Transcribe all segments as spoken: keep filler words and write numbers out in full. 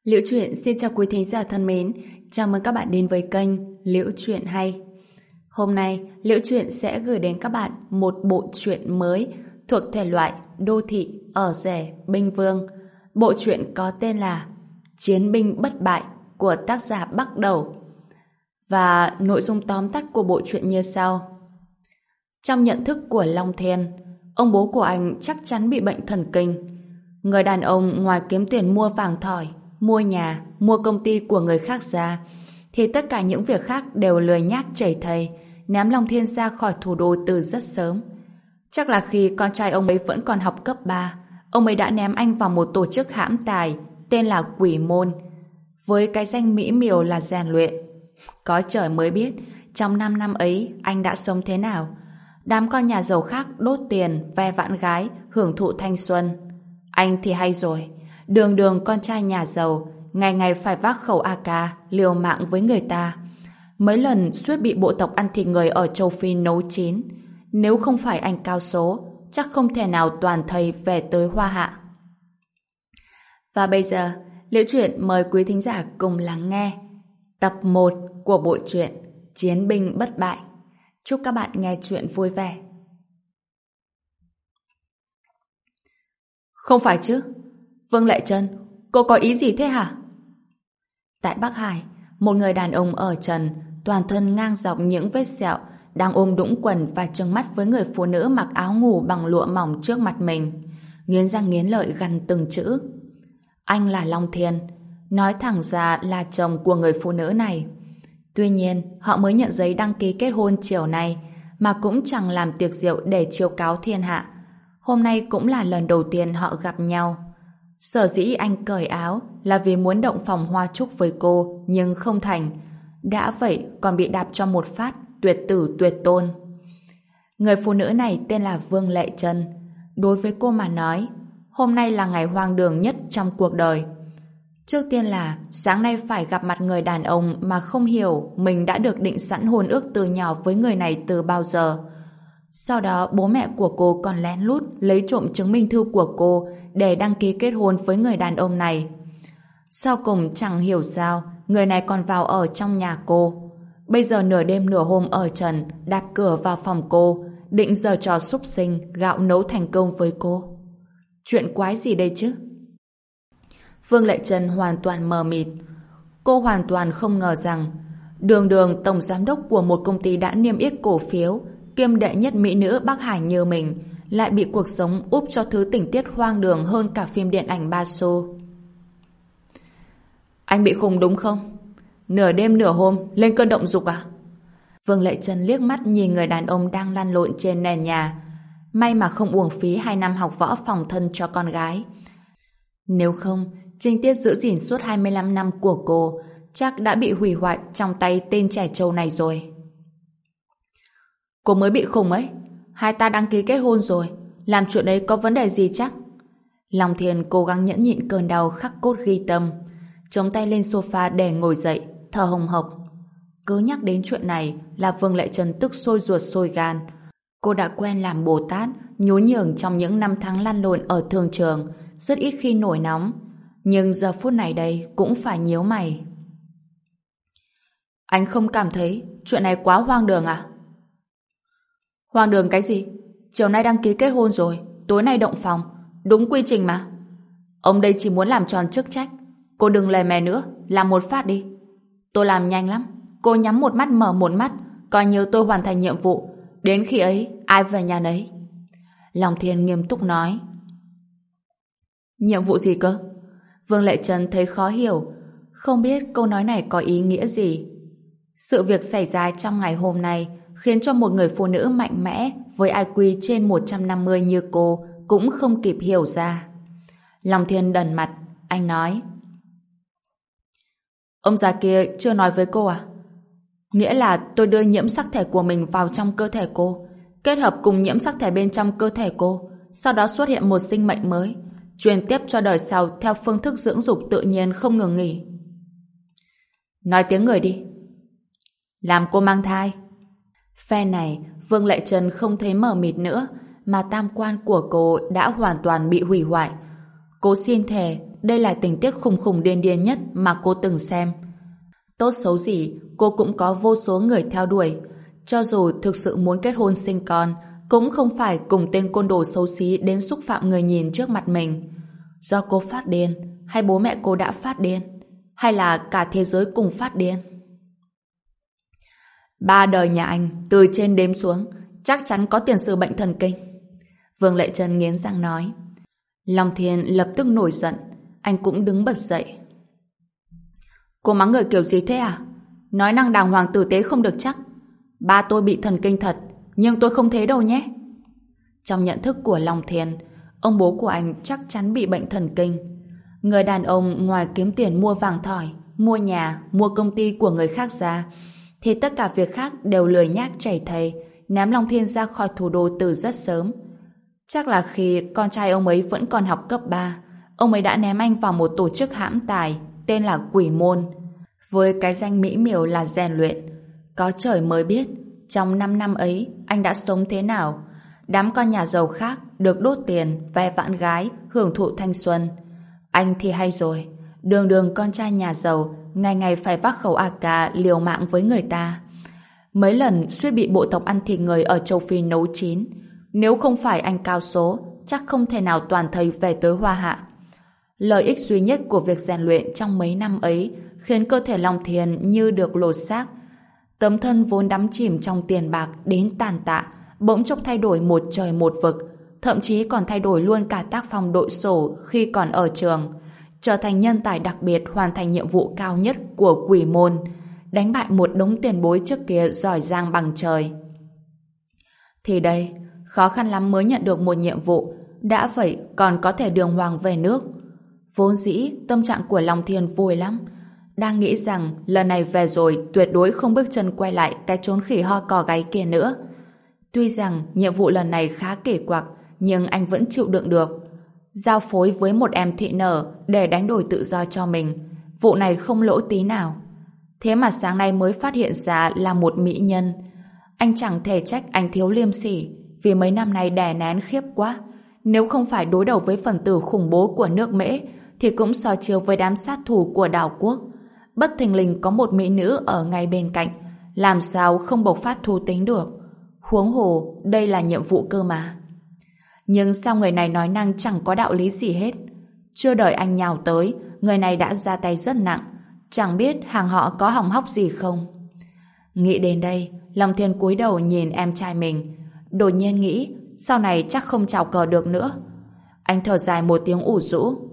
Liễu Chuyện xin chào quý thính giả thân mến, chào mừng các bạn đến với kênh Liễu Chuyện Hay. Hôm nay, Liễu Chuyện sẽ gửi đến các bạn một bộ truyện mới thuộc thể loại đô thị ở rẻ binh vương. Bộ truyện có tên là Chiến binh bất bại của tác giả Bắc Đầu. Và nội dung tóm tắt của bộ truyện như sau. Trong nhận thức của Long Thiên, ông bố của anh chắc chắn bị bệnh thần kinh. Người đàn ông ngoài kiếm tiền mua vàng thỏi, mua nhà, mua công ty của người khác ra, thì tất cả những việc khác đều lười nhác chảy thầy, ném Long Thiên ra khỏi thủ đô từ rất sớm. Chắc là khi con trai ông ấy vẫn còn học cấp ba, ông ấy đã ném anh vào một tổ chức hãm tài tên là Quỷ Môn, với cái danh mỹ miều là rèn luyện. Có trời mới biết, trong năm năm ấy anh đã sống thế nào. Đám con nhà giàu khác đốt tiền, ve vãn gái, hưởng thụ thanh xuân. Anh thì hay rồi, đường đường con trai nhà giàu, ngày ngày phải vác khẩu a ca, liều mạng với người ta. Mấy lần suýt bị bộ tộc ăn thịt người ở châu Phi nấu chín. Nếu không phải anh cao số, chắc không thể nào toàn thây về tới Hoa Hạ. Và bây giờ, Liễu Chuyện mời quý thính giả cùng lắng nghe tập một của bộ truyện Chiến binh bất bại. Chúc các bạn nghe chuyện vui vẻ. Không phải chứ? Vương Lệ Trân, cô có ý gì thế hả? Tại Bắc Hải, một người đàn ông ở trần, toàn thân ngang dọc những vết sẹo, đang ôm đũng quần và trừng mắt với người phụ nữ mặc áo ngủ bằng lụa mỏng trước mặt mình, nghiến răng nghiến lợi gằn từng chữ. Anh là Long Thiên, nói thẳng ra là chồng của người phụ nữ này. Tuy nhiên, họ mới nhận giấy đăng ký kết hôn chiều nay, mà cũng chẳng làm tiệc rượu để chiêu cáo thiên hạ. Hôm nay cũng là lần đầu tiên họ gặp nhau. Sở dĩ anh cởi áo là vì muốn động phòng hoa trúc với cô, nhưng không thành. Đã vậy còn bị đạp cho một phát tuyệt tử tuyệt tôn. Người phụ nữ này tên là Vương Lệ Trân. Đối với cô mà nói, hôm nay là ngày hoang đường nhất trong cuộc đời. Trước tiên là sáng nay phải gặp mặt người đàn ông mà không hiểu mình đã được định sẵn hôn ước từ nhỏ với người này từ bao giờ. Sau đó bố mẹ của cô còn lén lút lấy trộm chứng minh thư của cô để đăng ký kết hôn với người đàn ông này. Sau cùng chẳng hiểu sao người này còn vào ở trong nhà cô. Bây giờ nửa đêm nửa hôm ở trần đạp cửa vào phòng cô, định giở trò súc sinh gạo nấu thành công với cô. Chuyện quái gì đây chứ? Vương Lệ Trân hoàn toàn mờ mịt. Cô hoàn toàn không ngờ rằng đường đường tổng giám đốc của một công ty đã niêm yết cổ phiếu kiêm đệ nhất mỹ nữ Bắc Hải như mình lại bị cuộc sống úp cho thứ tình tiết hoang đường hơn cả phim điện ảnh ba xu. Anh bị khùng đúng không? Nửa đêm nửa hôm lên cơn động dục à? Vương Lệ Trân liếc mắt nhìn người đàn ông đang lăn lộn trên nền nhà. May mà không uổng phí hai năm học võ phòng thân cho con gái. Nếu không, trinh tiết giữ gìn suốt hai mươi lăm năm của cô chắc đã bị hủy hoại trong tay tên trẻ trâu này rồi. Cô mới bị khùng ấy. Hai ta đăng ký kết hôn rồi, làm chuyện ấy có vấn đề gì chắc? Long Thiên cố gắng nhẫn nhịn cơn đau khắc cốt ghi tâm, chống tay lên sofa để ngồi dậy, thở hồng hộc. Cứ nhắc đến chuyện này là Vương Lệ Trân tức sôi ruột sôi gan. Cô đã quen làm Bồ Tát, nhún nhường trong những năm tháng lăn lộn ở thương trường, rất ít khi nổi nóng. Nhưng giờ phút này đây cũng phải nhíu mày. Anh không cảm thấy chuyện này quá hoang đường à? Hoang đường cái gì? Chiều nay đăng ký kết hôn rồi, tối nay động phòng, đúng quy trình mà. Ông đây chỉ muốn làm tròn chức trách. Cô đừng lề mè nữa, làm một phát đi. Tôi làm nhanh lắm, cô nhắm một mắt mở một mắt, coi như tôi hoàn thành nhiệm vụ. Đến khi ấy, ai về nhà nấy. Long Thiên nghiêm túc nói. Nhiệm vụ gì cơ? Vương Lệ Trân thấy khó hiểu, không biết câu nói này có ý nghĩa gì. Sự việc xảy ra trong ngày hôm nay khiến cho một người phụ nữ mạnh mẽ với i kiu trên một trăm năm mươi như cô cũng không kịp hiểu ra. Long Thiên đần mặt, anh nói. Ông già kia chưa nói với cô à? Nghĩa là tôi đưa nhiễm sắc thể của mình vào trong cơ thể cô, kết hợp cùng nhiễm sắc thể bên trong cơ thể cô, sau đó xuất hiện một sinh mệnh mới, truyền tiếp cho đời sau theo phương thức dưỡng dục tự nhiên không ngừng nghỉ. Nói tiếng người đi. Làm cô mang thai. Phe này, Vương Lệ Trân không thấy mờ mịt nữa, mà tam quan của cô đã hoàn toàn bị hủy hoại. Cô xin thề đây là tình tiết khủng khủng điên điên nhất mà cô từng xem. Tốt xấu gì, cô cũng có vô số người theo đuổi. Cho dù thực sự muốn kết hôn sinh con, cũng không phải cùng tên côn đồ xấu xí đến xúc phạm người nhìn trước mặt mình. Do cô phát điên, hay bố mẹ cô đã phát điên, hay là cả thế giới cùng phát điên? Ba đời nhà anh, từ trên đếm xuống, chắc chắn có tiền sử bệnh thần kinh. Vương Lệ Trân nghiến răng nói. Long Thiên lập tức nổi giận, anh cũng đứng bật dậy. Cô mắng người kiểu gì thế à? Nói năng đàng hoàng tử tế không được chắc. Ba tôi bị thần kinh thật, nhưng tôi không thế đâu nhé. Trong nhận thức của Long Thiên, ông bố của anh chắc chắn bị bệnh thần kinh. Người đàn ông ngoài kiếm tiền mua vàng thỏi, mua nhà, mua công ty của người khác ra, thì tất cả việc khác đều lười nhác chảy thầy, ném Long Thiên ra khỏi thủ đô từ rất sớm. Chắc là khi con trai ông ấy vẫn còn học cấp ba, ông ấy đã ném anh vào một tổ chức hãm tài tên là Quỷ Môn, với cái danh mỹ miều là rèn luyện. Có trời mới biết, trong năm năm ấy anh đã sống thế nào. Đám con nhà giàu khác được đốt tiền, ve vãn gái, hưởng thụ thanh xuân. Anh thì hay rồi, đường đường con trai nhà giàu, ngày ngày phải vác khẩu a ca liều mạng với người ta. Mấy lần suýt bị bộ tộc ăn thịt người ở châu Phi nấu chín. Nếu không phải anh cao số, chắc không thể nào toàn thây về tới Hoa Hạ. Lợi ích duy nhất của việc rèn luyện trong mấy năm ấy khiến cơ thể Long Thiên như được lột xác. Tấm thân vốn đắm chìm trong tiền bạc đến tàn tạ, bỗng chốc thay đổi một trời một vực, thậm chí còn thay đổi luôn cả tác phong đội sổ khi còn ở trường, trở thành nhân tài đặc biệt hoàn thành nhiệm vụ cao nhất của Quỷ Môn, đánh bại một đống tiền bối trước kia giỏi giang bằng trời. Thì đây, khó khăn lắm mới nhận được một nhiệm vụ, đã vậy còn có thể đường hoàng về nước. Vốn dĩ tâm trạng của Long Thiên vui lắm, đang nghĩ rằng lần này về rồi tuyệt đối không bước chân quay lại cái chốn khỉ ho cò gáy kia nữa. Tuy rằng nhiệm vụ lần này khá kỳ quặc, nhưng anh vẫn chịu đựng được. Giao phối với một em thị nở để đánh đổi tự do cho mình, vụ này không lỗ tí nào. Thế mà sáng nay mới phát hiện ra là một mỹ nhân. Anh chẳng thể trách anh thiếu liêm sỉ, vì mấy năm nay đè nén khiếp quá. Nếu không phải đối đầu với phần tử khủng bố của nước Mễ, thì cũng so chiếu với đám sát thủ của đảo quốc. Bất thình lình có một mỹ nữ ở ngay bên cạnh, làm sao không bộc phát thú tính được. Huống hồ, đây là nhiệm vụ cơ mà. Nhưng sao người này nói năng chẳng có đạo lý gì hết. Chưa đợi anh nhào tới, người này đã ra tay rất nặng. Chẳng biết hàng họ có hỏng hóc gì không. Nghĩ đến đây, Long Thiên cúi đầu nhìn em trai mình. Đột nhiên nghĩ, sau này chắc không chào cờ được nữa. Anh thở dài một tiếng ủ rũ.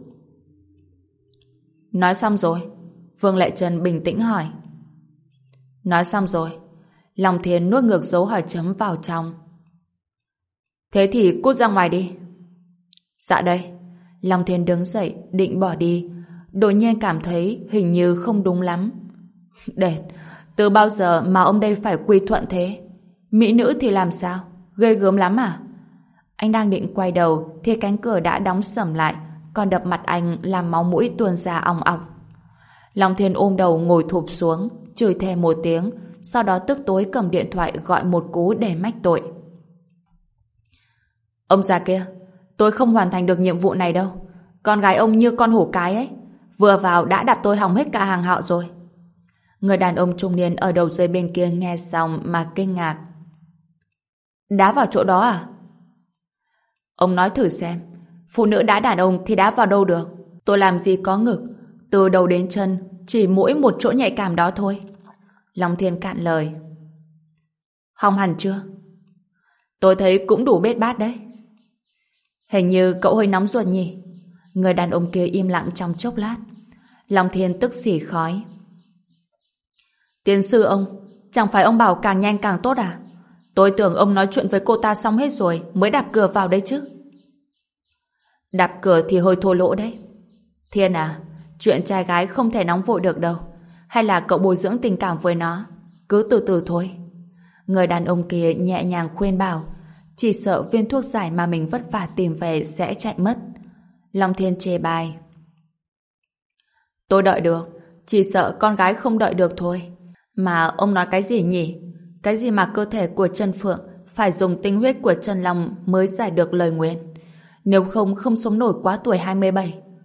Nói xong rồi? Vương Lệ Trân bình tĩnh hỏi. Nói xong rồi. Long Thiên nuốt ngược dấu hỏi chấm vào trong. Thế thì cút ra ngoài đi. Dạ đây. Long Thiên đứng dậy định bỏ đi, đột nhiên cảm thấy hình như không đúng lắm. Đệt, từ bao giờ mà ông đây phải quy thuận thế? Mỹ nữ thì làm sao? Ghê gớm lắm à? Anh đang định quay đầu thì cánh cửa đã đóng sầm lại, còn đập mặt anh làm máu mũi tuôn ra ong ọc. Long Thiên ôm đầu ngồi thụp xuống, chửi thề một tiếng, sau đó tức tối cầm điện thoại gọi một cú để mách tội. Ông già kia, tôi không hoàn thành được nhiệm vụ này đâu. Con gái ông như con hổ cái ấy, vừa vào đã đạp tôi hỏng hết cả hàng họ rồi. Người đàn ông trung niên ở đầu dây bên kia nghe xong mà kinh ngạc. Đá vào chỗ đó à? Ông nói thử xem, phụ nữ đá đàn ông thì đá vào đâu được? Tôi làm gì có ngực, từ đầu đến chân chỉ mỗi một chỗ nhạy cảm đó thôi. Long Thiên cạn lời. Hỏng hẳn chưa? Tôi thấy cũng đủ bết bát đấy. Hình như cậu hơi nóng ruột nhỉ? Người đàn ông kia im lặng trong chốc lát. Long Thiên tức xỉ khói. Tiến sư ông, chẳng phải ông bảo càng nhanh càng tốt à? Tôi tưởng ông nói chuyện với cô ta xong hết rồi mới đạp cửa vào đấy chứ. Đạp cửa thì hơi thô lỗ đấy. Thiên à, chuyện trai gái không thể nóng vội được đâu. Hay là cậu bồi dưỡng tình cảm với nó? Cứ từ từ thôi. Người đàn ông kia nhẹ nhàng khuyên bảo, chỉ sợ viên thuốc giải mà mình vất vả tìm về sẽ chạy mất. Long Thiên chê bai. Tôi đợi được, chỉ sợ con gái không đợi được thôi. Mà ông nói cái gì nhỉ? Cái gì mà cơ thể của Trần Phượng phải dùng tinh huyết của Trần Long mới giải được lời nguyện? Nếu không, không sống nổi quá tuổi hai mươi bảy.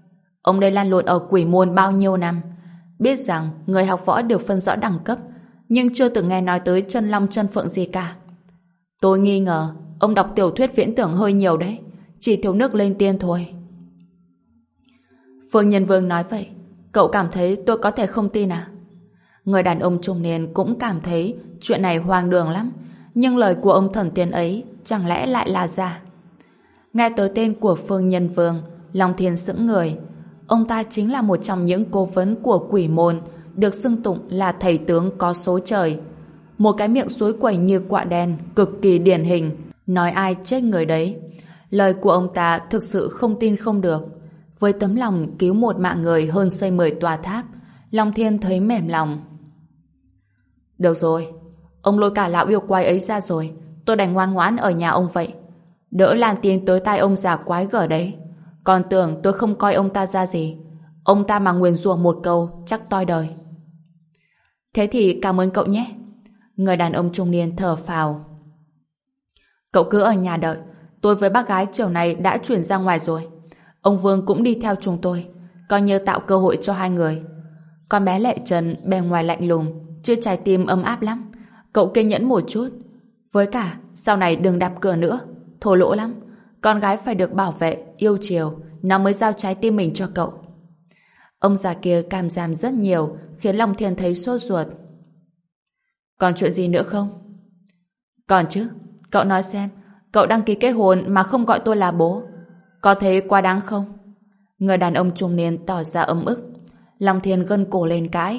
Ông đây lan lộn ở quỷ môn bao nhiêu năm, biết rằng người học võ được phân rõ đẳng cấp, nhưng chưa từng nghe nói tới chân long chân phượng gì cả. Tôi nghi ngờ ông đọc tiểu thuyết viễn tưởng hơi nhiều đấy, chỉ thiếu nước lên tiên thôi. Phương Nhân Vương nói vậy, cậu cảm thấy tôi có thể không tin à? Người đàn ông trung niên cũng cảm thấy chuyện này hoang đường lắm, nhưng lời của ông thần tiên ấy chẳng lẽ lại là giả? Nghe tới tên của Phương Nhân Vương, Long Thiên sững người. Ông ta chính là một trong những cố vấn của quỷ môn, được xưng tụng là thầy tướng có số trời. Một cái miệng suối quẩy như quạ đen, cực kỳ điển hình, nói ai chết người đấy. Lời của ông ta thực sự không tin không được. Với tấm lòng cứu một mạng người hơn xây mười tòa tháp, Long Thiên thấy mềm lòng. Được rồi, ông lôi cả lão yêu quái ấy ra rồi, tôi đành ngoan ngoãn ở nhà ông vậy. Đỡ lan tin tới tai ông già quái gở đấy. Còn tưởng tôi không coi ông ta ra gì. Ông ta mà nguyền rủa một câu chắc toi đời. Thế thì cảm ơn cậu nhé. Người đàn ông trung niên thở phào. Cậu cứ ở nhà đợi, tôi với bác gái chiều này đã chuyển ra ngoài rồi. Ông Vương cũng đi theo chúng tôi, coi như tạo cơ hội cho hai người. Con bé Lệ Trần bề ngoài lạnh lùng, chứ trái tim ấm áp lắm. Cậu kiên nhẫn một chút. Với cả, sau này đừng đạp cửa nữa, thô lỗ lắm. Con gái phải được bảo vệ, yêu chiều, nó mới giao trái tim mình cho cậu. Ông già kia càm giảm rất nhiều, khiến Long Thiên thấy sốt ruột. Còn chuyện gì nữa không? Còn chứ, cậu nói xem, cậu đăng ký kết hôn mà không gọi tôi là bố, có thấy quá đáng không? Người đàn ông trung niên tỏ ra ấm ức. Long Thiên gân cổ lên cãi.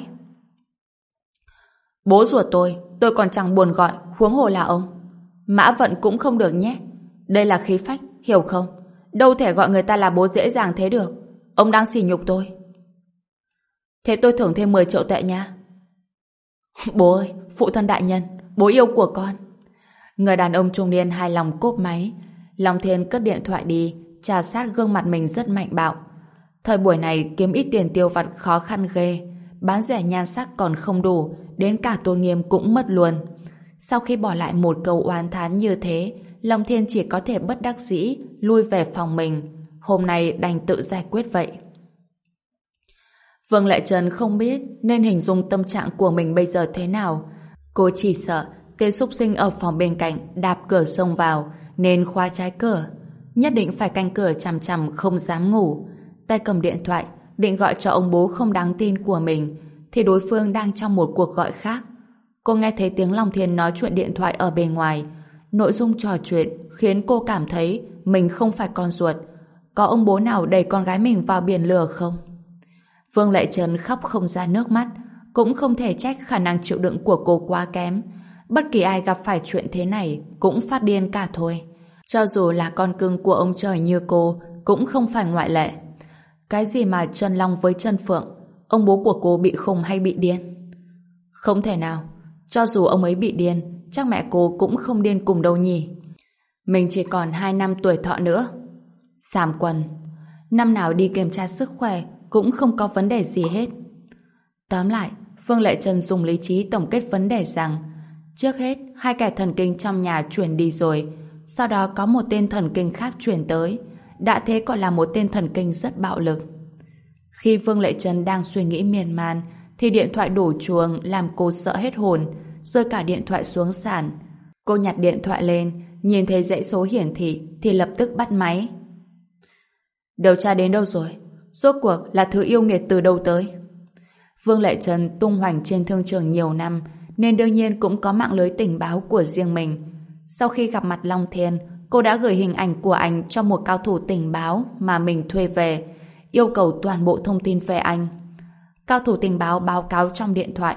Bố ruột tôi, tôi còn chẳng buồn gọi, huống hồ là ông. Mã Vận cũng không được nhé. Đây là khí phách, hiểu không? Đâu thể gọi người ta là bố dễ dàng thế được. Ông đang sỉ nhục tôi. Thế tôi thưởng thêm mười triệu tệ nha. Bố ơi, phụ thân đại nhân, bố yêu của con. Người đàn ông trung niên hài lòng cốp máy. Long Thiên cất điện thoại đi, trà sát gương mặt mình rất mạnh bạo. Thời buổi này kiếm ít tiền tiêu vặt khó khăn ghê. Bán rẻ nhan sắc còn không đủ, đến cả tôn nghiêm cũng mất luôn. Sau khi bỏ lại một câu oán thán như thế, Long Thiên chỉ có thể bất đắc dĩ lui về phòng mình. Hôm nay đành tự giải quyết vậy. Vương Lệ Trần không biết nên hình dung tâm trạng của mình bây giờ thế nào. Cô chỉ sợ tên súc sinh ở phòng bên cạnh đạp cửa xông vào nên khóa trái cửa. Nhất định phải canh cửa chằm chằm không dám ngủ. Tay cầm điện thoại định gọi cho ông bố không đáng tin của mình thì đối phương đang trong một cuộc gọi khác. Cô nghe thấy tiếng Long Thiên nói chuyện điện thoại ở bên ngoài. Nội dung trò chuyện khiến cô cảm thấy mình không phải con ruột. Có ông bố nào đẩy con gái mình vào biển lửa không? Vương Lệ Trần khóc không ra nước mắt, cũng không thể trách khả năng chịu đựng của cô quá kém. Bất kỳ ai gặp phải chuyện thế này cũng phát điên cả thôi. Cho dù là con cưng của ông trời như cô cũng không phải ngoại lệ. Cái gì mà chân long với chân phượng, ông bố của cô bị khùng hay bị điên? Không thể nào. Cho dù ông ấy bị điên, chắc mẹ cô cũng không điên cùng đâu nhỉ. Mình chỉ còn hai năm tuổi thọ nữa. Sàm quần. Năm nào đi kiểm tra sức khỏe cũng không có vấn đề gì hết. Tóm lại, Phương Lệ Trần dùng lý trí tổng kết vấn đề rằng trước hết, hai kẻ thần kinh trong nhà chuyển đi rồi, sau đó có một tên thần kinh khác chuyển tới, đã thế còn là một tên thần kinh rất bạo lực. Khi Vương Lệ Trần đang suy nghĩ miên man, thì điện thoại đổ chuông làm cô sợ hết hồn, rơi cả điện thoại xuống sàn. Cô nhặt điện thoại lên, nhìn thấy dãy số hiển thị thì lập tức bắt máy. Điều tra đến đâu rồi? Rốt cuộc là thứ yêu nghiệt từ đâu tới? Vương Lệ Trần tung hoành trên thương trường nhiều năm nên đương nhiên cũng có mạng lưới tình báo của riêng mình. Sau khi gặp mặt Long Thiên, cô đã gửi hình ảnh của anh cho một cao thủ tình báo mà mình thuê về, yêu cầu toàn bộ thông tin về anh. Cao thủ tình báo báo cáo trong điện thoại.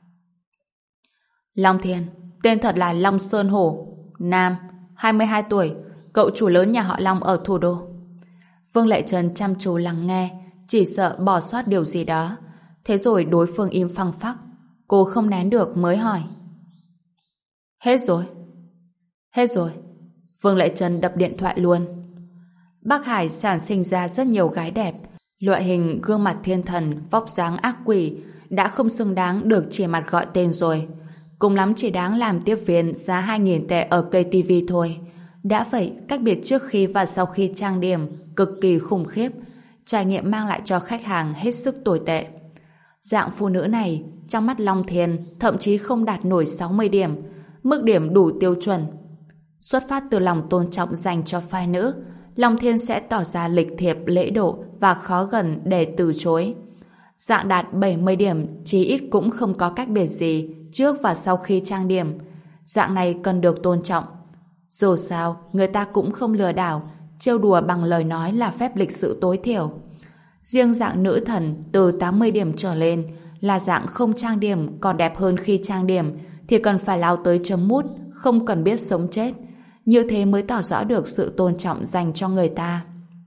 Long Thiên, tên thật là Long Sơn Hổ, nam, hai mươi hai tuổi, cậu chủ lớn nhà họ Long ở thủ đô. Vương Lệ Trần chăm chú lắng nghe, chỉ sợ bỏ sót điều gì đó. Thế rồi đối phương im phăng phắc. Cô không nén được mới hỏi. Hết rồi. Hết rồi. Vương Lệ Trần đập điện thoại luôn. Bắc Hải sản sinh ra rất nhiều gái đẹp. Loại hình gương mặt thiên thần, vóc dáng ác quỷ đã không xứng đáng được chỉ mặt gọi tên rồi. Cùng lắm chỉ đáng làm tiếp viên giá hai nghìn tệ ở ca tê vê thôi. Đã vậy, cách biệt trước khi và sau khi trang điểm cực kỳ khủng khiếp. trải nghiệm mang lại cho khách hàng hết sức tồi tệ. Dạng phụ nữ này, trong mắt Long Thiên, thậm chí không đạt nổi sáu mươi điểm, mức điểm đủ tiêu chuẩn. Xuất phát từ lòng tôn trọng dành cho phái nữ, Long Thiên sẽ tỏ ra lịch thiệp, lễ độ và khó gần để từ chối. Dạng đạt bảy mươi điểm, chí ít cũng không có cách biệt gì trước và sau khi trang điểm. Dạng này cần được tôn trọng. Dù sao, người ta cũng không lừa đảo, trêu đùa bằng lời nói là phép lịch sự tối thiểu. Riêng dạng nữ thần từ tám mươi điểm trở lên là dạng không trang điểm còn đẹp hơn khi trang điểm thì cần phải lao tới chấm mút, không cần biết sống chết. Như thế mới tỏ rõ được sự tôn trọng dành cho người ta.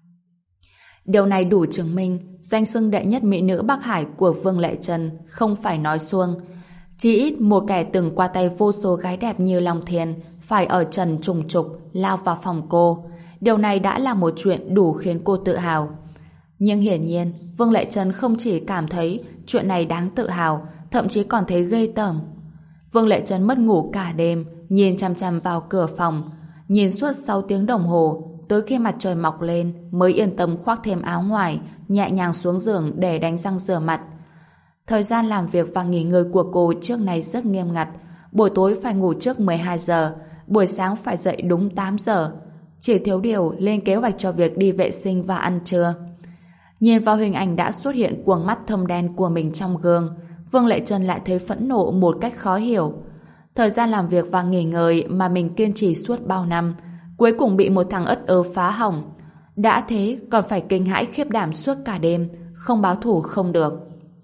Điều này đủ chứng minh danh xưng đệ nhất mỹ nữ Bắc Hải của Vương Lệ Trân không phải nói suông. Chỉ ít một kẻ từng qua tay vô số gái đẹp như Long Thiên phải ở trần trùng trục lao vào phòng cô. Điều này đã là một chuyện đủ khiến cô tự hào. Nhưng hiển nhiên Vương Lệ Trân không chỉ cảm thấy chuyện này đáng tự hào, thậm chí còn thấy ghê tởm. Vương Lệ Trân mất ngủ cả đêm, nhìn chằm chằm vào cửa phòng, nhìn suốt sáu tiếng đồng hồ, tới khi mặt trời mọc lên mới yên tâm khoác thêm áo ngoài, nhẹ nhàng xuống giường để đánh răng rửa mặt. Thời gian làm việc và nghỉ ngơi của cô trước này rất nghiêm ngặt. Buổi tối phải ngủ trước mười hai giờ, buổi sáng phải dậy đúng tám giờ. Chỉ thiếu điều lên kế hoạch cho việc đi vệ sinh và ăn trưa. Nhìn vào hình ảnh đã xuất hiện cuồng mắt thâm đen của mình trong gương, Vương Lệ Trân lại thấy phẫn nộ một cách khó hiểu. Thời gian làm việc và nghỉ ngơi mà mình kiên trì suốt bao năm, cuối cùng bị một thằng ất ơ phá hỏng. Đã thế còn phải kinh hãi khiếp đảm suốt cả đêm, không báo thù không được.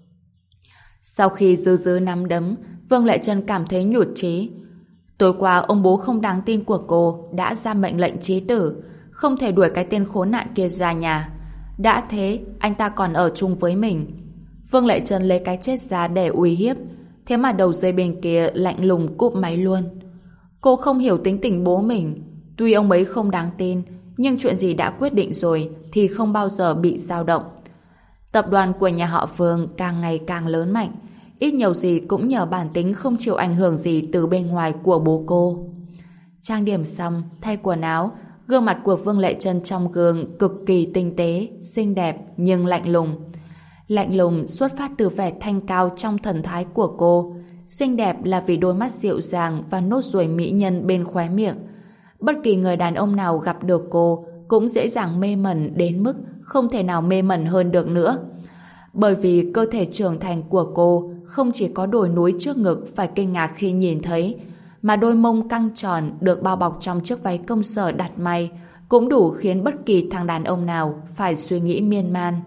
Sau khi dư dư nắm đấm, Vương Lệ Trân cảm thấy nhụt chí. Tối qua ông bố không đáng tin của cô đã ra mệnh lệnh chí tử, không thể đuổi cái tên khốn nạn kia ra nhà. Đã thế, anh ta còn ở chung với mình. Vương Lệ Trân lấy cái chết ra để uy hiếp, thế mà đầu dây bên kia lạnh lùng cúp máy luôn. Cô không hiểu tính tình bố mình. Tuy ông ấy không đáng tin, nhưng chuyện gì đã quyết định rồi thì không bao giờ bị dao động. Tập đoàn của nhà họ Vương càng ngày càng lớn mạnh, ít nhiều gì cũng nhờ bản tính không chịu ảnh hưởng gì từ bên ngoài của bố cô. Trang điểm xong, thay quần áo, gương mặt của Vương Lệ Trân trong gương cực kỳ tinh tế, xinh đẹp nhưng lạnh lùng. Lạnh lùng xuất phát từ vẻ thanh cao trong thần thái của cô. Xinh đẹp là vì đôi mắt dịu dàng và nốt ruồi mỹ nhân bên khóe miệng. Bất kỳ người đàn ông nào gặp được cô cũng dễ dàng mê mẩn đến mức không thể nào mê mẩn hơn được nữa. Bởi vì cơ thể trưởng thành của cô không chỉ có đồi núi trước ngực phải kinh ngạc khi nhìn thấy, mà đôi mông căng tròn được bao bọc trong chiếc váy công sở đặt may cũng đủ khiến bất kỳ thằng đàn ông nào phải suy nghĩ miên man.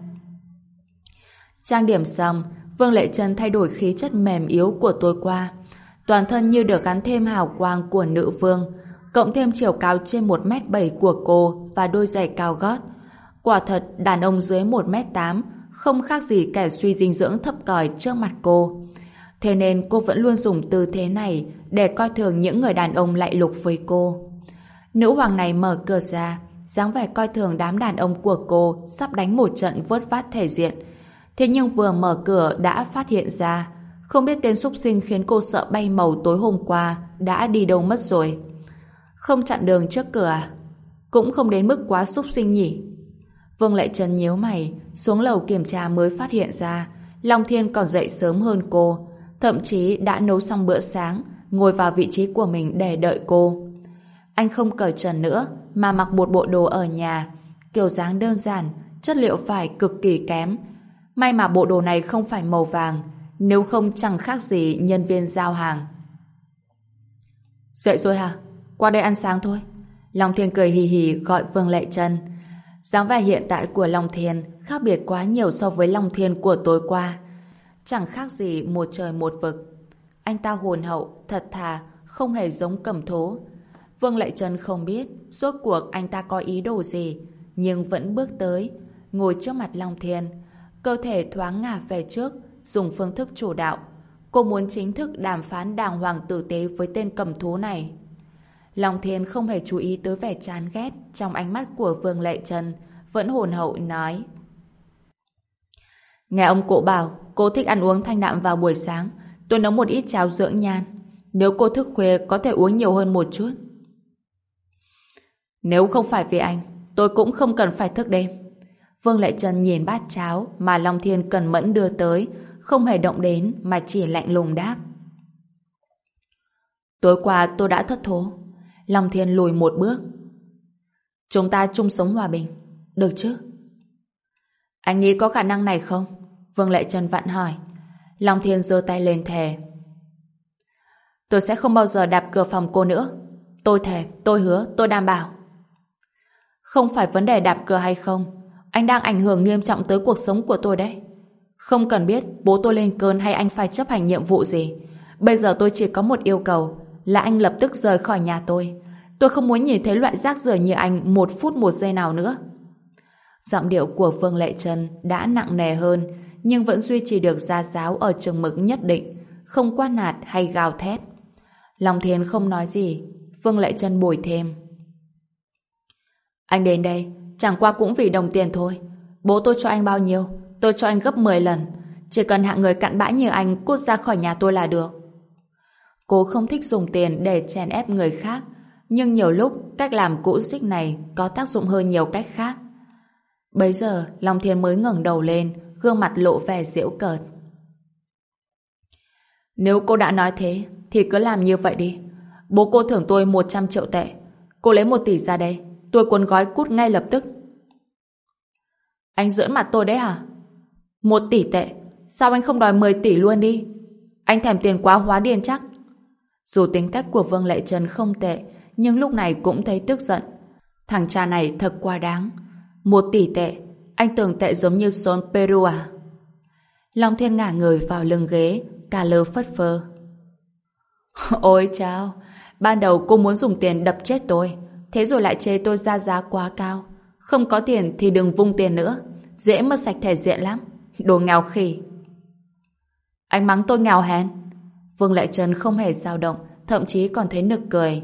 Trang điểm xong, Vương Lệ Trân thay đổi khí chất mềm yếu của tối qua. Toàn thân như được gắn thêm hào quang của nữ vương, cộng thêm chiều cao trên một mét bảy của cô và đôi giày cao gót. Quả thật, đàn ông dưới một mét tám không khác gì kẻ suy dinh dưỡng thấp còi trước mặt cô. Thế nên cô vẫn luôn dùng tư thế này để coi thường những người đàn ông lạy lục với cô. Nữ hoàng này mở cửa ra, dáng vẻ coi thường đám đàn ông của cô sắp đánh một trận vớt vát thể diện. Thế nhưng vừa mở cửa đã phát hiện ra, không biết tên xúc sinh khiến cô sợ bay màu tối hôm qua đã đi đâu mất rồi. Không chặn đường trước cửa à? Cũng không đến mức quá xúc sinh nhỉ? Vương Lệ Trân nhíu mày, xuống lầu kiểm tra mới phát hiện ra Long Thiên còn dậy sớm hơn cô, thậm chí đã nấu xong bữa sáng, ngồi vào vị trí của mình để đợi cô. Anh không cởi trần nữa, mà mặc một bộ đồ ở nhà, kiểu dáng đơn giản, chất liệu vải cực kỳ kém. May mà bộ đồ này không phải màu vàng, nếu không chẳng khác gì nhân viên giao hàng. Dậy rồi hả? Qua đây ăn sáng thôi. Long Thiên cười hì hì gọi Vương Lệ Trân. Dáng vẻ hiện tại của Long Thiên khác biệt quá nhiều so với Long Thiên của tối qua. Chẳng khác gì một trời một vực. Anh ta hồn hậu, thật thà, không hề giống cầm thú. Vương Lệ Trân không biết rốt cuộc anh ta có ý đồ gì, nhưng vẫn bước tới, ngồi trước mặt Long Thiên, cơ thể thoáng ngả về trước, dùng phương thức chủ đạo. Cô muốn chính thức đàm phán đàng hoàng tử tế với tên cầm thú này. Long Thiên không hề chú ý tới vẻ chán ghét trong ánh mắt của Vương Lệ Trân, vẫn hồn hậu nói: Nghe ông cụ bảo cô thích ăn uống thanh đạm vào buổi sáng, tôi nấu một ít cháo dưỡng nhan. Nếu cô thức khuya có thể uống nhiều hơn một chút. Nếu không phải vì anh, tôi cũng không cần phải thức đêm. Vương Lệ Trân nhìn bát cháo mà Long Thiên cẩn mẫn đưa tới, không hề động đến mà chỉ lạnh lùng đáp. Tối qua tôi đã thất thố. Long Thiên lùi một bước. Chúng ta chung sống hòa bình, được chứ? Anh nghĩ có khả năng này không? Vương Lệ Trân vặn hỏi. Long Thiên giơ tay lên thề. Tôi sẽ không bao giờ đạp cửa phòng cô nữa. Tôi thề, tôi hứa, tôi đảm bảo. Không phải vấn đề đạp cửa hay không. Anh đang ảnh hưởng nghiêm trọng tới cuộc sống của tôi đấy. Không cần biết bố tôi lên cơn hay anh phải chấp hành nhiệm vụ gì. Bây giờ tôi chỉ có một yêu cầu, là anh lập tức rời khỏi nhà tôi. Tôi không muốn nhìn thấy loại rác rưởi như anh một phút một giây nào nữa. Giọng điệu của Vương Lệ Trân đã nặng nề hơn, nhưng vẫn duy trì được gia giáo ở chừng mực nhất định, không quát nạt hay gào thét. Long Thiên không nói gì. Vương Lệ Trân bồi thêm. Anh đến đây chẳng qua cũng vì đồng tiền thôi. Bố tôi cho anh bao nhiêu, tôi cho anh gấp mười lần. Chỉ cần hạng người cặn bã như anh cút ra khỏi nhà tôi là được. Cô không thích dùng tiền để chèn ép người khác, nhưng nhiều lúc cách làm cũ xích này có tác dụng hơn nhiều cách khác. Bấy giờ Long Thiên mới ngẩng đầu lên, gương mặt lộ vẻ giễu cợt. Nếu cô đã nói thế thì cứ làm như vậy đi. Bố cô thưởng tôi một trăm triệu tệ. Cô lấy một tỷ ra đây, tôi cuốn gói cút ngay lập tức. Anh giỡn mặt tôi đấy hả? Một tỷ tệ? Sao anh không đòi mười tỷ luôn đi? Anh thèm tiền quá hóa điên chắc. Dù tính cách của Vương Lệ Trân không tệ, nhưng lúc này cũng thấy tức giận. Thằng cha này thật quá đáng. Một tỷ tệ? Anh tưởng tệ giống như son Peru à? Long Thiên ngả người vào lưng ghế, cà lơ phất phơ. Ôi chao, ban đầu cô muốn dùng tiền đập chết tôi, thế rồi lại chê tôi ra giá quá cao. Không có tiền thì đừng vung tiền nữa, dễ mất sạch thể diện lắm. Đồ nghèo khỉ. Anh mắng tôi nghèo hèn? Vương Lệ Trân không hề dao động, thậm chí còn thấy nực cười.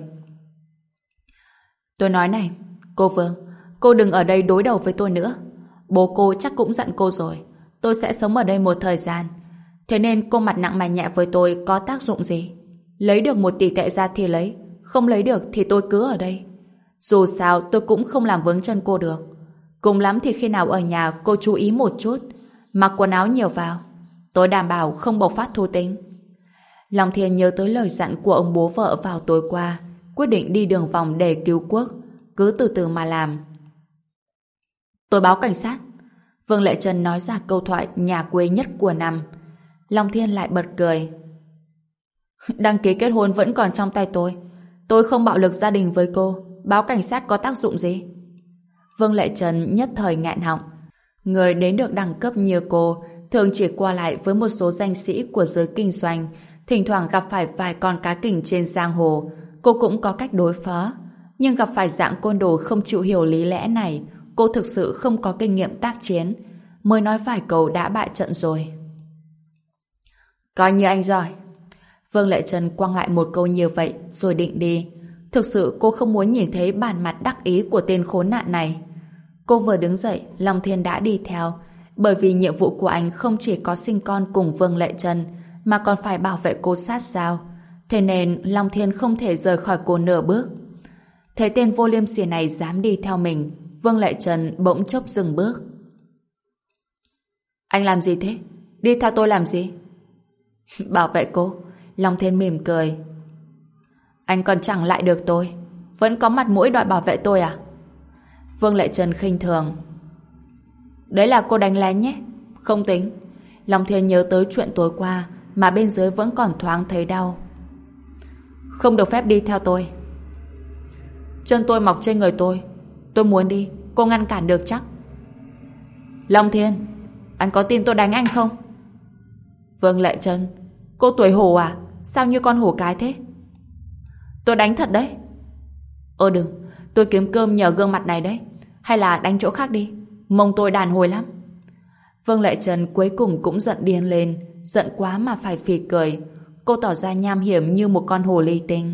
Tôi nói này, cô Vương, cô đừng ở đây đối đầu với tôi nữa. Bố cô chắc cũng giận cô rồi. Tôi sẽ sống ở đây một thời gian. Thế nên cô mặt nặng mày nhẹ với tôi có tác dụng gì? Lấy được một tỷ tệ ra thì lấy, không lấy được thì tôi cứ ở đây. Dù sao tôi cũng không làm vướng chân cô được. Cùng lắm thì khi nào ở nhà cô chú ý một chút, mặc quần áo nhiều vào. Tôi đảm bảo không bộc phát thú tính. Long Thiên nhớ tới lời dặn của ông bố vợ vào tối qua, quyết định đi đường vòng để cứu quốc, cứ từ từ mà làm. Tôi báo cảnh sát. Vương Lệ Trân nói ra câu thoại nhà quê nhất của năm. Long Thiên lại bật cười. Đăng ký kết hôn vẫn còn trong tay tôi. Tôi không bạo lực gia đình với cô. Báo cảnh sát có tác dụng gì? Vương Lệ Trân nhất thời nghẹn họng. Người đến được đẳng cấp như cô thường chỉ qua lại với một số danh sĩ của giới kinh doanh, thỉnh thoảng gặp phải vài con cá kình trên giang hồ, cô cũng có cách đối phó. Nhưng gặp phải dạng côn đồ không chịu hiểu lý lẽ này, cô thực sự không có kinh nghiệm tác chiến, mới nói vài câu đã bại trận rồi. Coi như anh giỏi. Vương Lệ Trân quăng lại một câu như vậy rồi định đi. Thực sự cô không muốn nhìn thấy bản mặt đắc ý của tên khốn nạn này. Cô vừa đứng dậy, Long Thiên đã đi theo, bởi vì nhiệm vụ của anh không chỉ có sinh con cùng Vương Lệ Trân, mà còn phải bảo vệ cô sát sao. Thế nên Long Thiên không thể rời khỏi cô nửa bước. Thấy tên vô liêm sỉ này dám đi theo mình, Vương Lệ Trân bỗng chốc dừng bước. Anh làm gì thế? Đi theo tôi làm gì? Bảo vệ cô. Long Thiên mỉm cười. Anh còn chẳng lại được tôi, vẫn có mặt mũi đòi bảo vệ tôi à? Vương Lệ Trân khinh thường. Đấy là cô đánh lén nhé. Không tính. Long Thiên nhớ tới chuyện tối qua mà bên dưới vẫn còn thoáng thấy đau. Không được phép đi theo tôi. Chân tôi mọc trên người tôi, tôi muốn đi, cô ngăn cản được chắc? Long Thiên, anh có tin tôi đánh anh không? Vương Lệ Trân, cô tuổi hổ à? Sao như con hổ cái thế? Tôi đánh thật đấy. Ơ đừng, tôi kiếm cơm nhờ gương mặt này đấy. Hay là đánh chỗ khác đi, mông tôi đàn hồi lắm. Vương Lệ Trân cuối cùng cũng giận điên lên, giận quá mà phải phì cười. Cô tỏ ra nham hiểm như một con hồ ly tinh.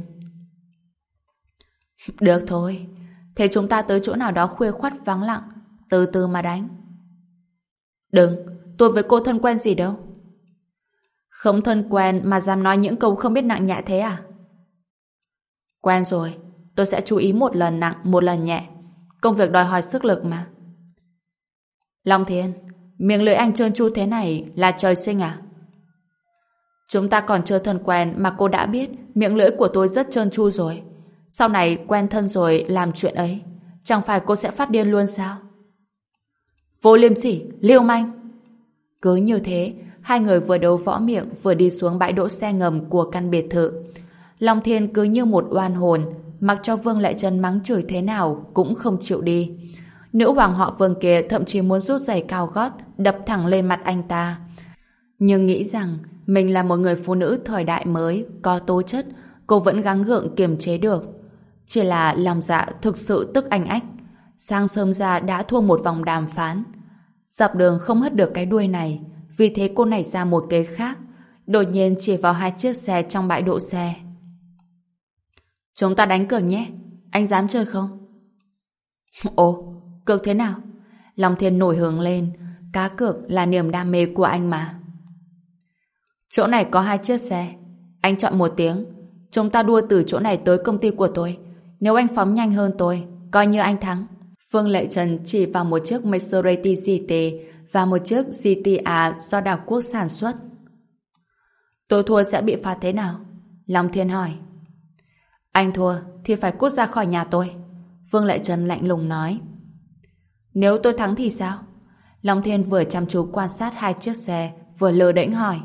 Được thôi, thế chúng ta tới chỗ nào đó khuya khoắt vắng lặng, từ từ mà đánh. Đừng, tôi với cô thân quen gì đâu. Không thân quen mà dám nói những câu không biết nặng nhẹ thế à? Quen rồi, tôi sẽ chú ý một lần nặng, một lần nhẹ. Công việc đòi hỏi sức lực mà. Long Thiên, miệng lưỡi anh trơn tru thế này là trời sinh à? Chúng ta còn chưa thân quen mà cô đã biết miệng lưỡi của tôi rất trơn tru rồi. Sau này quen thân rồi làm chuyện ấy, chẳng phải cô sẽ phát điên luôn sao? Vô liêm sỉ, lưu manh. Cứ như thế, hai người vừa đấu võ miệng vừa đi xuống bãi đỗ xe ngầm của căn biệt thự. Long Thiên cứ như một oan hồn, mặc cho Vương Lệ Trân mắng chửi thế nào cũng không chịu đi. Nữ hoàng họ Vương kia thậm chí muốn rút giày cao gót đập thẳng lên mặt anh ta. Nhưng nghĩ rằng mình là một người phụ nữ thời đại mới, có tố chất, cô vẫn gắng gượng kiềm chế được. Chỉ là lòng dạ thực sự tức anh ách. Sáng sớm ra đã thua một vòng đàm phán. Dọc đường không hất được cái đuôi này, vì thế cô nảy ra một kế khác, đột nhiên chỉ vào hai chiếc xe trong bãi đỗ xe. Chúng ta đánh cược nhé, anh dám chơi không? Ồ, cược thế nào? Long Thiên nổi hứng lên, cá cược là niềm đam mê của anh mà. Chỗ này có hai chiếc xe, anh chọn một tiếng, chúng ta đua từ chỗ này tới công ty của tôi. Nếu anh phóng nhanh hơn tôi, coi như anh thắng. Phương Lệ Trần chỉ vào một chiếc Maserati giê tê và một chiếc giê tê a do Đảo Quốc sản xuất. Tôi thua sẽ bị phạt thế nào? Long Thiên hỏi. Anh thua thì phải cút ra khỏi nhà tôi. Phương Lệ Trần lạnh lùng nói. Nếu tôi thắng thì sao? Long Thiên vừa chăm chú quan sát hai chiếc xe, vừa lơ đễnh hỏi.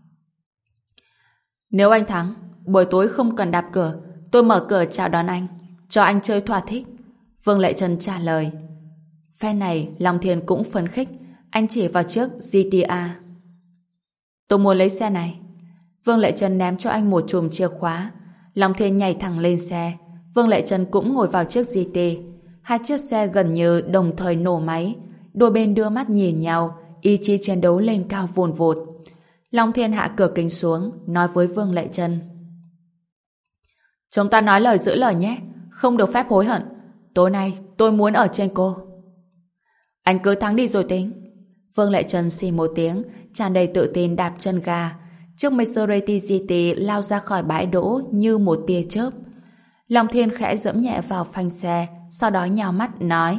Nếu anh thắng, buổi tối không cần đạp cửa, tôi mở cửa chào đón anh, cho anh chơi thỏa thích. Vương Lệ Trần trả lời. Phe này, Long Thiên cũng phấn khích, anh chỉ vào chiếc giê tê a. Tôi muốn lấy xe này. Vương Lệ Trần ném cho anh một chùm chìa khóa. Long Thiên nhảy thẳng lên xe. Vương Lệ Trần cũng ngồi vào chiếc giê tê. Hai chiếc xe gần như đồng thời nổ máy. Đôi bên đưa mắt nhìn nhau, ý chí chiến đấu lên cao vồn vột. Long Thiên hạ cửa kính xuống, nói với Vương Lệ Trần. Chúng ta nói lời giữ lời nhé, không được phép hối hận. Tối nay tôi muốn ở trên cô. Anh cứ thắng đi rồi tính. Vương Lệ Trần xì một tiếng, tràn đầy tự tin đạp chân ga. Chiếc Maserati giê tê lao ra khỏi bãi đỗ như một tia chớp. Long Thiên khẽ giẫm nhẹ vào phanh xe, sau đó nhào mắt nói.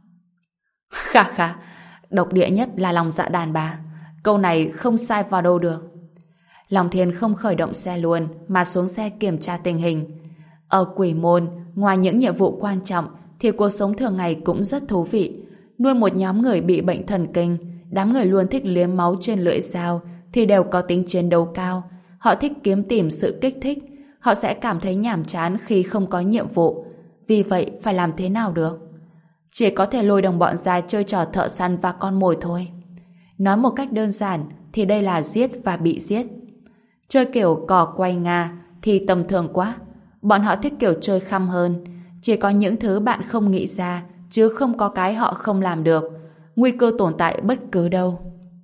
Khà khà, độc địa nhất là lòng dạ đàn bà. Câu này không sai vào đâu được. Long Thiên không khởi động xe luôn, mà xuống xe kiểm tra tình hình. Ở Quỷ Môn, ngoài những nhiệm vụ quan trọng, thì cuộc sống thường ngày cũng rất thú vị. Nuôi một nhóm người bị bệnh thần kinh, đám người luôn thích liếm máu trên lưỡi dao, thì đều có tính chiến đấu cao. Họ thích kiếm tìm sự kích thích. Họ sẽ cảm thấy nhàm chán khi không có nhiệm vụ. Vì vậy, phải làm thế nào được? Chỉ có thể lôi đồng bọn ra chơi trò thợ săn và con mồi thôi. Nói một cách đơn giản, thì đây là giết và bị giết. Chơi kiểu cò quay Nga thì tầm thường quá. Bọn họ thích kiểu chơi khăm hơn. Chỉ có những thứ bạn không nghĩ ra, chứ không có cái họ không làm được. Nguy cơ tồn tại bất cứ đâu.